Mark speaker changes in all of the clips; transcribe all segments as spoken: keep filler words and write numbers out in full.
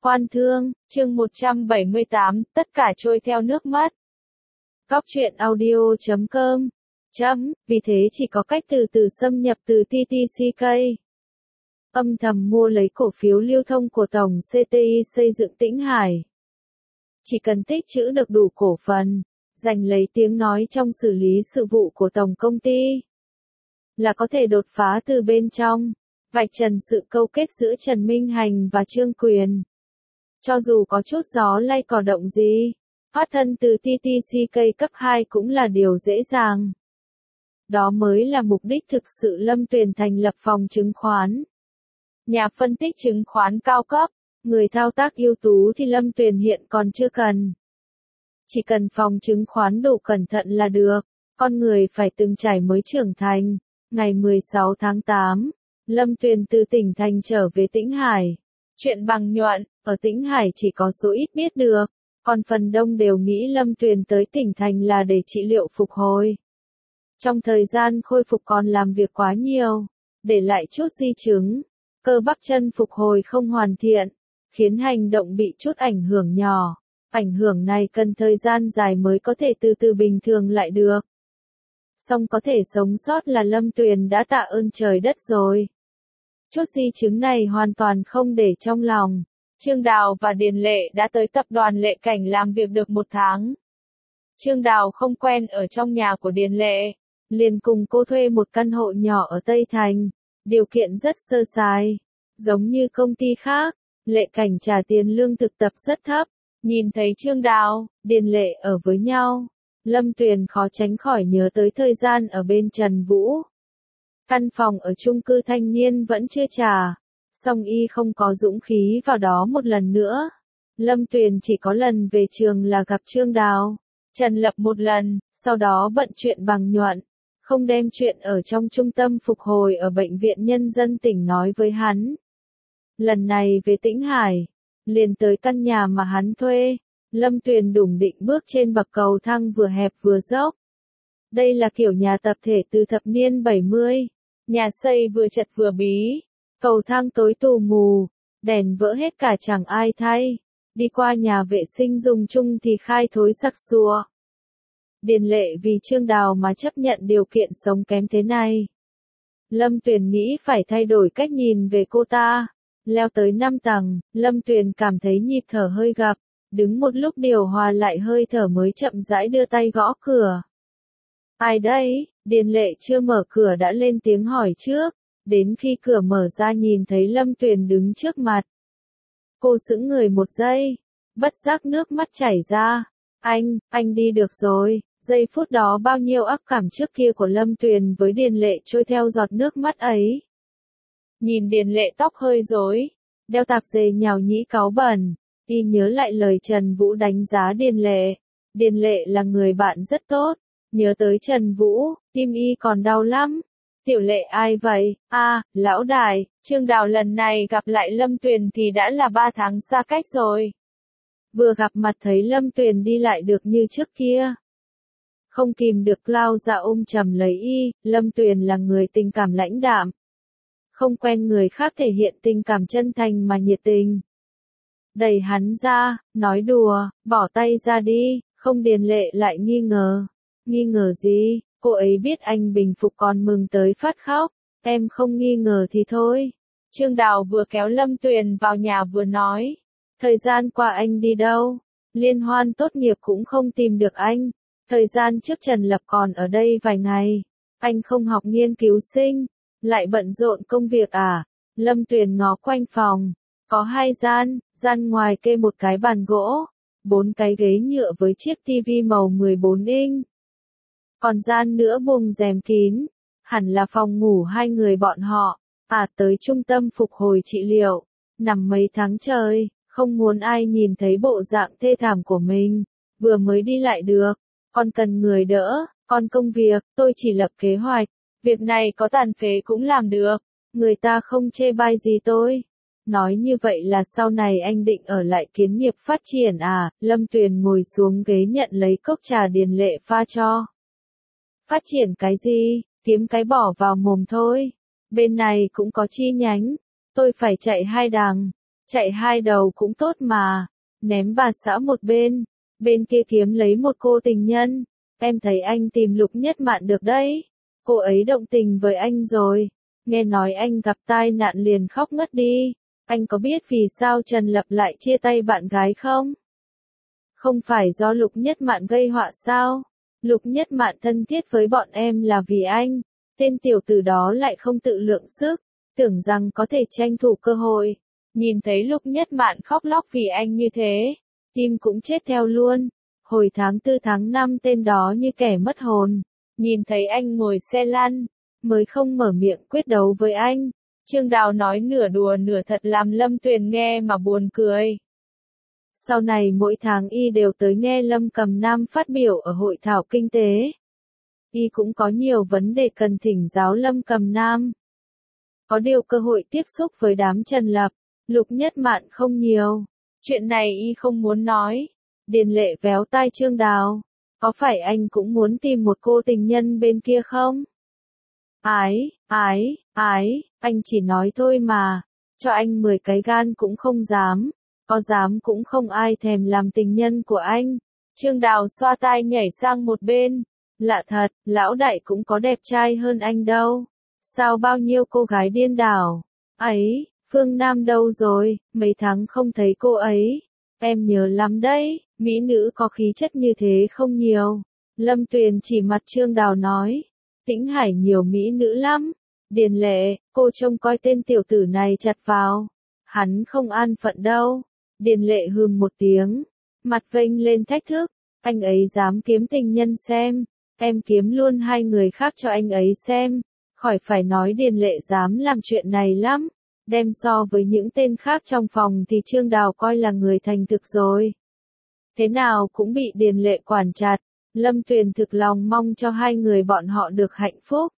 Speaker 1: Quan thương, chương một trăm bảy mươi tám, tất cả trôi theo nước mắt. Góc truyện audio chấm com. Chấm, vì thế chỉ có cách từ từ xâm nhập từ tê tê xê ca. Âm thầm mua lấy cổ phiếu lưu thông của tổng xê tê i xây dựng Tĩnh Hải. Chỉ cần tích trữ được đủ cổ phần, giành lấy tiếng nói trong xử lý sự vụ của tổng công ty, là có thể đột phá từ bên trong, vạch trần sự câu kết giữa Trần Minh Hành và Trương Quyền. Cho dù có chút gió lay cỏ động gì, thoát thân từ tê tê xê ca cấp hai cũng là điều dễ dàng. Đó mới là mục đích thực sự Lâm Tuyền thành lập phòng chứng khoán. Nhà phân tích chứng khoán cao cấp, người thao tác ưu tú thì Lâm Tuyền hiện còn chưa cần. Chỉ cần phòng chứng khoán đủ cẩn thận là được, con người phải từng trải mới trưởng thành. Ngày mười sáu tháng tám, Lâm Tuyền từ tỉnh thành trở về Tĩnh Hải. Chuyện bằng nhuận, ở Tĩnh Hải chỉ có số ít biết được, còn phần đông đều nghĩ Lâm Tuyền tới tỉnh thành là để trị liệu phục hồi. Trong thời gian khôi phục còn làm việc quá nhiều, để lại chút di chứng, cơ bắp chân phục hồi không hoàn thiện, khiến hành động bị chút ảnh hưởng nhỏ. Ảnh hưởng này cần thời gian dài mới có thể từ từ bình thường lại được. Song có thể sống sót là Lâm Tuyền đã tạ ơn trời đất rồi. Chút di chứng này hoàn toàn không để trong lòng. Trương Đào và Điền Lệ đã tới tập đoàn Lệ Cảnh làm việc được một tháng. Trương Đào không quen ở trong nhà của Điền Lệ, liền cùng cô thuê một căn hộ nhỏ ở Tây Thành, điều kiện rất sơ sài. Giống như công ty khác, Lệ Cảnh trả tiền lương thực tập rất thấp. Nhìn thấy Trương Đào, Điền Lệ ở với nhau, Lâm Tuyền khó tránh khỏi nhớ tới thời gian ở bên Trần Vũ. Căn phòng ở chung cư thanh niên vẫn chưa trả, song y không có dũng khí vào đó một lần nữa. Lâm Tuyền chỉ có lần về trường là gặp Trương Đào, Trần Lập một lần, sau đó bận chuyện bằng nhuận, không đem chuyện ở trong trung tâm phục hồi ở Bệnh viện Nhân dân tỉnh nói với hắn. Lần này về Tĩnh Hải, liền tới căn nhà mà hắn thuê, Lâm Tuyền đủng định bước trên bậc cầu thang vừa hẹp vừa dốc. Đây là kiểu nhà tập thể từ thập niên bảy mươi, nhà xây vừa chật vừa bí, cầu thang tối tù mù, đèn vỡ hết cả chẳng ai thay, đi qua nhà vệ sinh dùng chung thì khai thối sặc sụa. Điền Lệ vì Trương Đào mà chấp nhận điều kiện sống kém thế này. Lâm Tuyền nghĩ phải thay đổi cách nhìn về cô ta. Leo tới năm tầng, Lâm Tuyền cảm thấy nhịp thở hơi gấp, đứng một lúc điều hòa lại hơi thở mới chậm rãi đưa tay gõ cửa. Ai đấy? Điền Lệ chưa mở cửa đã lên tiếng hỏi trước, đến khi cửa mở ra nhìn thấy Lâm Tuyền đứng trước mặt. Cô sững người một giây, bất giác nước mắt chảy ra. Anh, anh đi được rồi. Giây phút đó bao nhiêu ác cảm trước kia của Lâm Tuyền với Điền Lệ trôi theo giọt nước mắt ấy. Nhìn Điền Lệ tóc hơi rối, đeo tạp dề nhào nhĩ cáu bẩn, y nhớ lại lời Trần Vũ đánh giá Điền Lệ. Điền Lệ là người bạn rất tốt, nhớ tới Trần Vũ, tim y còn đau lắm. Tiểu Lệ ai vậy? A, à, lão đại, Trương Đào lần này gặp lại Lâm Tuyền thì đã là ba tháng xa cách rồi. Vừa gặp mặt thấy Lâm Tuyền đi lại được như trước kia. Không kìm được lao ra ôm chầm lấy y, Lâm Tuyền là người tình cảm lãnh đạm. Không quen người khác thể hiện tình cảm chân thành mà nhiệt tình. Đẩy hắn ra, nói đùa, bỏ tay ra đi, không. Điền Lệ lại nghi ngờ. Nghi ngờ gì? Cô ấy biết anh bình phục còn mừng tới phát khóc. Em không nghi ngờ thì thôi. Trương Đào vừa kéo Lâm Tuyền vào nhà vừa nói. Thời gian qua anh đi đâu? Liên hoan tốt nghiệp cũng không tìm được anh. Thời gian trước Trần Lập còn ở đây vài ngày. Anh không học nghiên cứu sinh. Lại bận rộn công việc à? Lâm Tuyền ngó quanh phòng. Có hai gian, gian ngoài kê một cái bàn gỗ, bốn cái ghế nhựa với chiếc tivi màu mười bốn inch. Còn gian nữa buông rèm kín, hẳn là phòng ngủ hai người bọn họ. À, tới trung tâm phục hồi trị liệu, nằm mấy tháng trời, không muốn ai nhìn thấy bộ dạng thê thảm của mình. Vừa mới đi lại được, con cần người đỡ, còn công việc, tôi chỉ lập kế hoạch. Việc này có tàn phế cũng làm được, người ta không chê bai gì tôi. Nói như vậy là sau này anh định ở lại Kiến Nghiệp phát triển à? Lâm Tuyền ngồi xuống ghế nhận lấy cốc trà Điền Lệ pha cho. Phát triển cái gì? Kiếm cái bỏ vào mồm thôi. Bên này cũng có chi nhánh. Tôi phải chạy hai đằng. chạy hai đầu cũng tốt mà, ném bà xã một bên, bên kia kiếm lấy một cô tình nhân, em thấy anh tìm Lục Nhất Mạn được đấy, cô ấy động tình với anh rồi, nghe nói anh gặp tai nạn liền khóc ngất đi, anh có biết vì sao Trần Lập lại chia tay bạn gái không? Không phải do Lục Nhất Mạn gây họa sao? Lục Nhất Mạn thân thiết với bọn em là vì anh, tên tiểu tử đó lại không tự lượng sức, tưởng rằng có thể tranh thủ cơ hội. Nhìn thấy Lục Nhất Mạn khóc lóc vì anh như thế, tim cũng chết theo luôn. Hồi tháng tư tháng năm tên đó như kẻ mất hồn, nhìn thấy anh ngồi xe lăn, mới không mở miệng quyết đấu với anh. Trương Đào nói nửa đùa nửa thật làm Lâm Tuyền nghe mà buồn cười. Sau này mỗi tháng y đều tới nghe Lâm Cầm Nam phát biểu ở hội thảo kinh tế. Y cũng có nhiều vấn đề cần thỉnh giáo Lâm Cầm Nam. Có điều cơ hội tiếp xúc với đám Trần Lập, Lục Nhất Mạn không nhiều. Chuyện này y không muốn nói. Điền Lệ véo tai Trương Đào. Có phải anh cũng muốn tìm một cô tình nhân bên kia không? Ái, ái, ái, anh chỉ nói thôi mà. Cho anh mười cái gan cũng không dám. Có dám cũng không ai thèm làm tình nhân của anh. Trương Đào xoa tai nhảy sang một bên. Lạ thật, lão đại cũng có đẹp trai hơn anh đâu. Sao bao nhiêu cô gái điên đảo. Ấy, Phương Nam đâu rồi, mấy tháng không thấy cô ấy. Em nhớ lắm đấy, mỹ nữ có khí chất như thế không nhiều. Lâm Tuyền chỉ mặt Trương Đào nói. Tĩnh Hải nhiều mỹ nữ lắm. Điền Lệ, cô trông coi tên tiểu tử này chặt vào. Hắn không an phận đâu. Điền Lệ hừm một tiếng. Mặt vênh lên thách thức. Anh ấy dám kiếm tình nhân xem. Em kiếm luôn hai người khác cho anh ấy xem. Khỏi phải nói Điền Lệ dám làm chuyện này lắm. Đem so với những tên khác trong phòng thì Trương Đào coi là người thành thực rồi. Thế nào cũng bị Điền Lệ quản chặt. Lâm Tuyền thực lòng mong cho hai người bọn họ được hạnh phúc.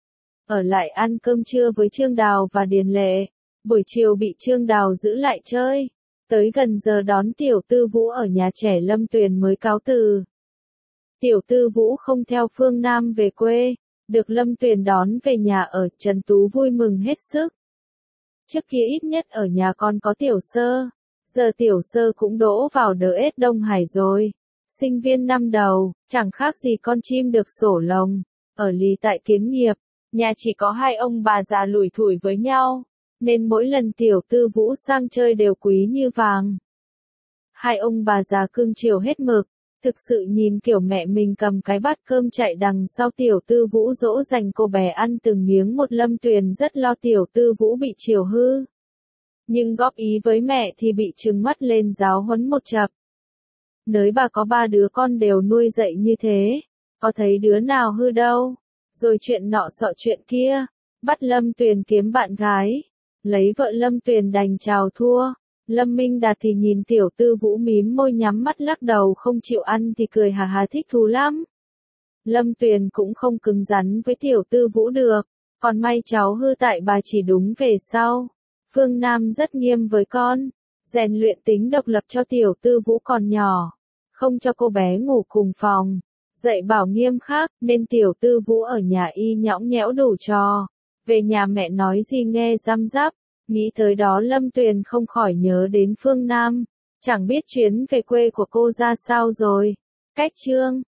Speaker 1: Ở lại ăn cơm trưa với Trương Đào và Điền Lệ. Buổi chiều bị Trương Đào giữ lại chơi. Tới gần giờ đón Tiểu Tư Vũ ở nhà trẻ Lâm Tuyền mới cáo từ. Tiểu Tư Vũ không theo Phương Nam về quê. Được Lâm Tuyền đón về nhà ở, Trần Tú vui mừng hết sức. Trước kia ít nhất ở nhà con có Tiểu Sơ. Giờ Tiểu Sơ cũng đỗ vào đờ ét Đông Hải rồi. Sinh viên năm đầu, chẳng khác gì con chim được sổ lồng. Ở lì tại Kiến Nghiệp, nhà chỉ có hai ông bà già lủi thủi với nhau. Nên mỗi lần Tiểu Tư Vũ sang chơi đều quý như vàng. Hai ông bà già cưng chiều hết mực. Thực sự nhìn kiểu mẹ mình cầm cái bát cơm chạy đằng sau Tiểu Tư Vũ dỗ dành cô bé ăn từng miếng một. Lâm Tuyền rất lo Tiểu Tư Vũ bị chiều hư. Nhưng góp ý với mẹ thì bị trừng mắt lên giáo huấn một chập. Nới bà có ba đứa con đều nuôi dạy như thế, có thấy đứa nào hư đâu. Rồi chuyện nọ sọ chuyện kia, bắt Lâm Tuyền kiếm bạn gái. Lấy vợ Lâm Tuyền đành chào thua. Lâm Minh Đạt thì nhìn Tiểu Tư Vũ mím môi nhắm mắt lắc đầu không chịu ăn thì cười hà hà thích thú lắm. Lâm Tuyền cũng không cứng rắn với Tiểu Tư Vũ được, còn may cháu hư tại bà chỉ đúng về sau. Phương Nam rất nghiêm với con, rèn luyện tính độc lập cho Tiểu Tư Vũ còn nhỏ, không cho cô bé ngủ cùng phòng, dạy bảo nghiêm khắc nên Tiểu Tư Vũ ở nhà y nhõng nhẽo đủ trò. Về nhà mẹ nói gì nghe răm rắp. Nghĩ tới đó Lâm Tuyền không khỏi nhớ đến Phương Nam. Chẳng biết chuyến về quê của cô ra sao rồi. Cách chương